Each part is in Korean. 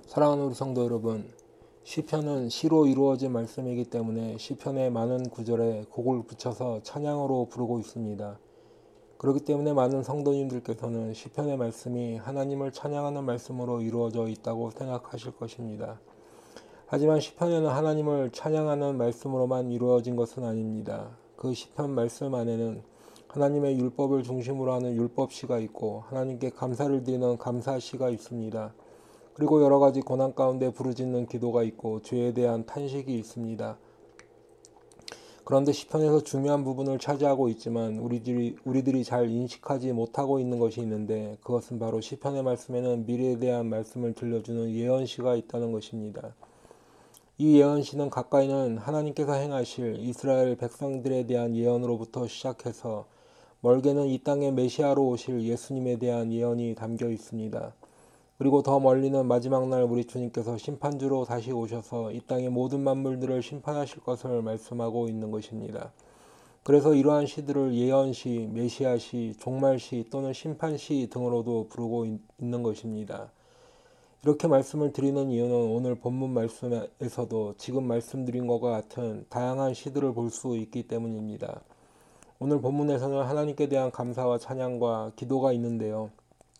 사랑하는 우리 성도 여러분, 시편은 시로 이루어진 말씀이기 때문에 시편의 많은 구절에 곡을 붙여서 찬양으로 부르고 있습니다. 그렇기 때문에 많은 성도님들께서는 시편의 말씀이 하나님을 찬양하는 말씀으로 이루어져 있다고 생각하실 것입니다. 하지만 시편에는 하나님을 찬양하는 말씀으로만 이루어진 것은 아닙니다. 그 시편 말씀 안에는 하나님의 율법을 중심으로 하는 율법시가 있고 하나님께 감사를 드리는 감사시가 있습니다. 그리고 여러 가지 고난 가운데 부르짖는 기도가 있고 죄에 대한 탄식이 있습니다. 그런데 시편에서 중요한 부분을 차지하고 있지만 우리들이 잘 인식하지 못하고 있는 것이 있는데 그것은 바로 시편의 말씀에는 미래에 대한 말씀을 들려주는 예언시가 있다는 것입니다. 이 예언시는 가까이는 하나님께서 행하실 이스라엘 백성들에 대한 예언으로부터 시작해서 멀게는 이 땅에 메시아로 오실 예수님에 대한 예언이 담겨 있습니다. 그리고 더 멀리는 마지막 날 우리 주님께서 심판주로 다시 오셔서 이 땅의 모든 만물들을 심판하실 것을 말씀하고 있는 것입니다. 그래서 이러한 시들을 예언시, 메시아시, 종말시 또는 심판시 등으로도 부르고 있는 것입니다. 이렇게 말씀을 드리는 이유는 오늘 본문 말씀에서도 지금 말씀드린 것과 같은 다양한 시들을 볼 수 있기 때문입니다. 오늘 본문에서는 하나님께 대한 감사와 찬양과 기도가 있는데요.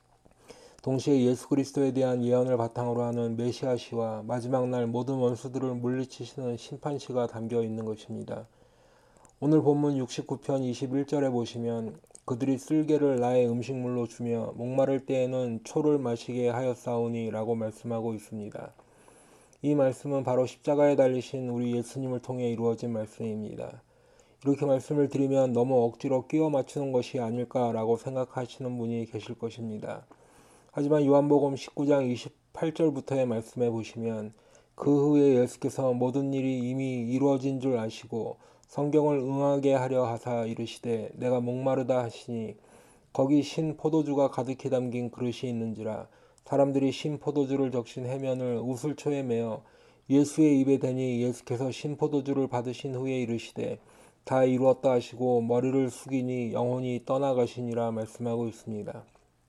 동시에 예수 그리스도에 대한 예언을 바탕으로 하는 메시아시와 마지막 날 모든 원수들을 물리치시는 심판시가 담겨 있는 것입니다. 오늘 본문 69편 21절에 보시면 그들이 쓸개를 나의 음식물로 주며 목마를 때에는 초를 마시게 하였사오니 라고 말씀하고 있습니다. 이 말씀은 바로 십자가에 달리신 우리 예수님을 통해 이루어진 말씀입니다. 이렇게 말씀을 드리면 너무 억지로 끼워 맞추는 것이 아닐까라고 생각하시는 분이 계실 것입니다. 하지만 요한복음 19장 28절부터의 말씀에 보시면 그 후에 예수께서 모든 일이 이미 이루어진 줄 아시고 성경을 응하게 하려 하사 이르시되 내가 목마르다 하시니 거기 신 포도주가 가득히 담긴 그릇이 있는지라 사람들이 신 포도주를 적신 해면을 우슬초에 매어 예수의 입에 대니 예수께서 신 포도주를 받으신 후에 이르시되 다 이루었다 하시고 머리를 숙이니 영혼이 떠나가시니라 말씀하고 있습니다.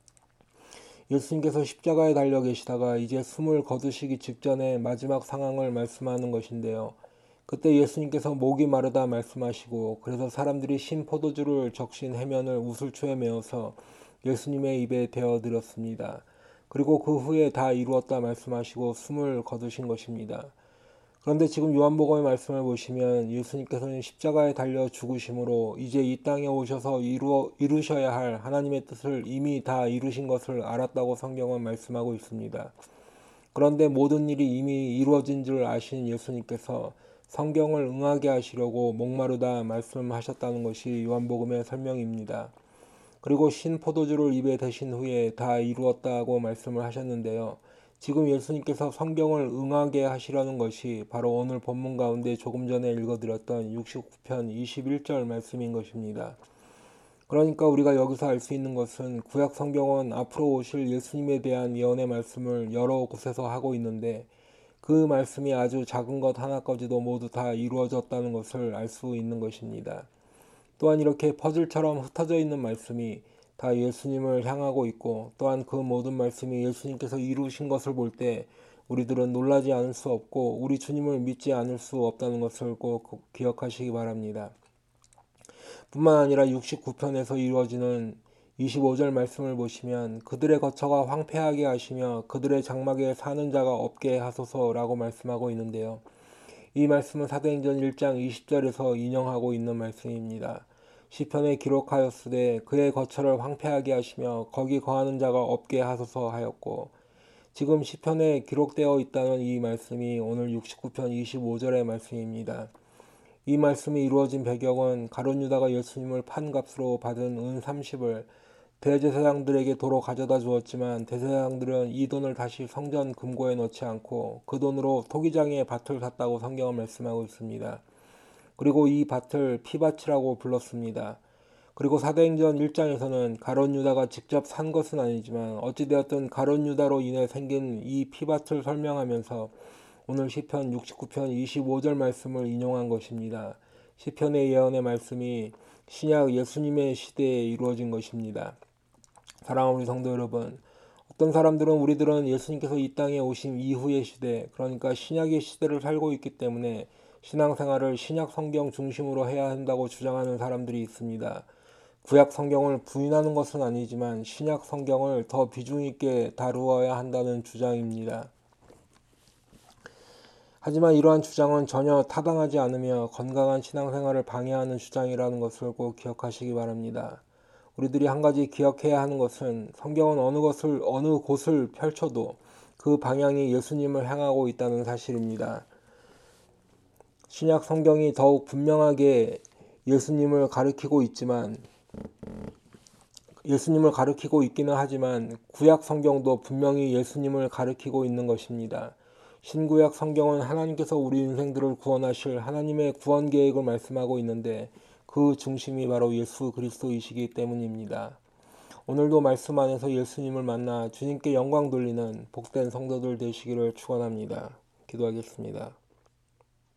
예수님께서 십자가에 달려 계시다가 이제 숨을 거두시기 직전에 마지막 상황을 말씀하는 것인데요. 그때 예수님께서 목이 마르다 말씀하시고 그래서 사람들이 신 포도주를 적신 해면을 우슬초에 메어서 예수님의 입에 대어드렸습니다. 그리고 그 후에 다 이루었다 말씀하시고 숨을 거두신 것입니다. 그런데 지금 요한복음의 말씀을 보시면 예수님께서는 십자가에 달려 죽으심으로 이제 이 땅에 오셔서 이루셔야 할 하나님의 뜻을 이미 다 이루신 것을 알았다고 성경은 말씀하고 있습니다. 그런데 모든 일이 이미 이루어진 줄 아신 예수님께서 성경을 응하게 하시려고 목마르다 말씀하셨다는 것이 요한복음의 설명입니다. 그리고 신 포도주를 입에 대신 후에 다 이루었다고 말씀을 하셨는데요. 지금 예수님께서 성경을 응하게 하시려는 것이 바로 오늘 본문 가운데 조금 전에 읽어드렸던 69편 21절 말씀인 것입니다. 그러니까 우리가 여기서 알 수 있는 것은 구약 성경은 앞으로 오실 예수님에 대한 예언의 말씀을 여러 곳에서 하고 있는데 그 말씀이 아주 작은 것 하나까지도 모두 다 이루어졌다는 것을 알 수 있는 것입니다. 또한 이렇게 퍼즐처럼 흩어져 있는 말씀이 다 예수님을 향하고 있고 또한 그 모든 말씀이 예수님께서 이루신 것을 볼 때 우리들은 놀라지 않을 수 없고 우리 주님을 믿지 않을 수 없다는 것을 꼭 기억하시기 바랍니다. 뿐만 아니라 69편에서 이루어지는 25절 말씀을 보시면 그들의 거처가 황폐하게 하시며 그들의 장막에 사는 자가 없게 하소서라고 말씀하고 있는데요. 이 말씀은 사도행전 1장 20절에서 인용하고 있는 말씀입니다. 시편에 기록하였으되 그의 거처를 황폐하게 하시며 거기 거하는 자가 없게 하소서 하였고 지금 시편에 기록되어 있다는 이 말씀이 오늘 69편 25절의 말씀입니다. 이 말씀이 이루어진 배경은 가룟 유다가 예수님을 판 값으로 받은 은 30을 대제사장들에게 도로 가져다 주었지만 대제사장들은 이 돈을 다시 성전 금고에 넣지 않고 그 돈으로 토기장에 밭을 샀다고 성경은 말씀하고 있습니다. 그리고 이 밭을 피밭이라고 불렀습니다. 그리고 사도행전 1장에서는 가룟 유다가 직접 산 것은 아니지만 어찌되었든 가룟 유다로 인해 생긴 이 피밭을 설명하면서 오늘 시편 69편 25절 말씀을 인용한 것입니다. 시편의 예언의 말씀이 신약 예수님의 시대에 이루어진 것입니다. 사랑하는 우리 성도 여러분, 어떤 사람들은 우리들은 예수님께서 이 땅에 오신 이후의 시대, 그러니까 신약의 시대를 살고 있기 때문에 신앙생활을 신약 성경 중심으로 해야 한다고 주장하는 사람들이 있습니다. 구약 성경을 부인하는 것은 아니지만 신약 성경을 더 비중 있게 다루어야 한다는 주장입니다. 하지만 이러한 주장은 전혀 타당하지 않으며 건강한 신앙생활을 방해하는 주장이라는 것을 꼭 기억하시기 바랍니다. 우리들이 한 가지 기억해야 하는 것은 성경은 어느 곳을 펼쳐도 그 방향이 예수님을 향하고 있다는 사실입니다. 신약 성경이 더욱 분명하게 예수님을 가리키고 있기는 하지만 구약 성경도 분명히 예수님을 가리키고 있는 것입니다. 신구약 성경은 하나님께서 우리 인생들을 구원하실 하나님의 구원 계획을 말씀하고 있는데 그 중심이 바로 예수 그리스도이시기 때문입니다. 오늘도 말씀 안에서 예수님을 만나 주님께 영광 돌리는 복된 성도들 되시기를 축원합니다. 기도하겠습니다.